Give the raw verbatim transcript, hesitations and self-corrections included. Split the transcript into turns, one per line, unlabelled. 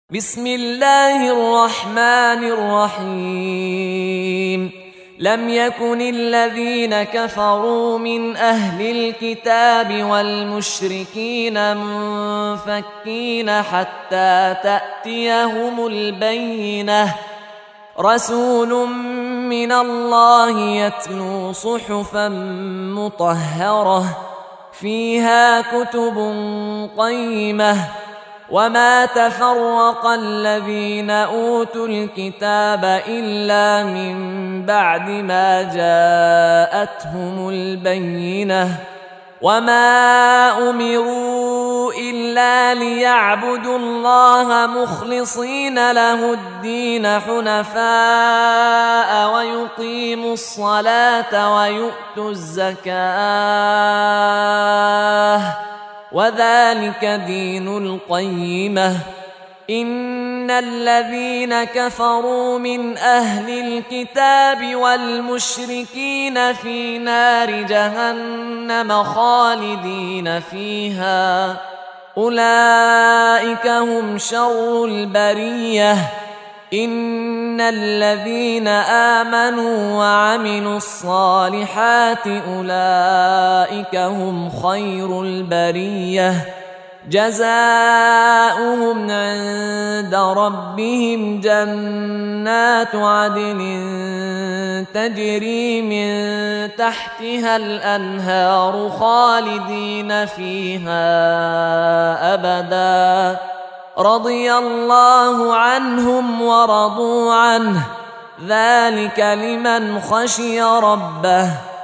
بسم الله الرحمن الرحيم لم يكن الذين كفروا من أهل الكتاب والمشركين منفكين حتى تأتيهم البينة رسول من الله يتلو صحفا مطهرة فيها كتب قيمة وما تفرق الذين أوتوا الكتاب إلا من بعد ما جاءتهم البينة وما أمروا إلا ليعبدوا الله مخلصين له الدين حنفاء ويقيموا الصلاة ويؤتوا الزكاة وذلك دين القيمة إن الذين كفروا من أهل الكتاب والمشركين في نار جهنم خالدين فيها أولئك هم شر البرية إن الذين آمنوا وعملوا الصالحات أولئك هم خير البرية جزاؤهم عند ربهم جنات عدن تجري من تحتها الأنهار خالدين فيها أبداً رضي الله عنهم ورضوا عنه ذلك لمن خشي ربه